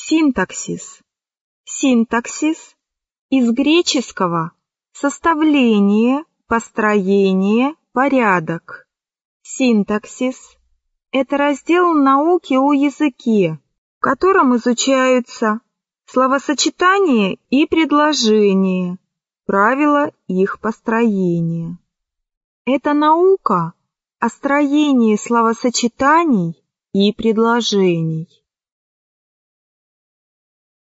Синтаксис. Синтаксис из греческого составление, построение, порядок. Синтаксис – это раздел науки о языке, в котором изучаются словосочетания и предложения, правила их построения. Это наука о строении словосочетаний и предложений.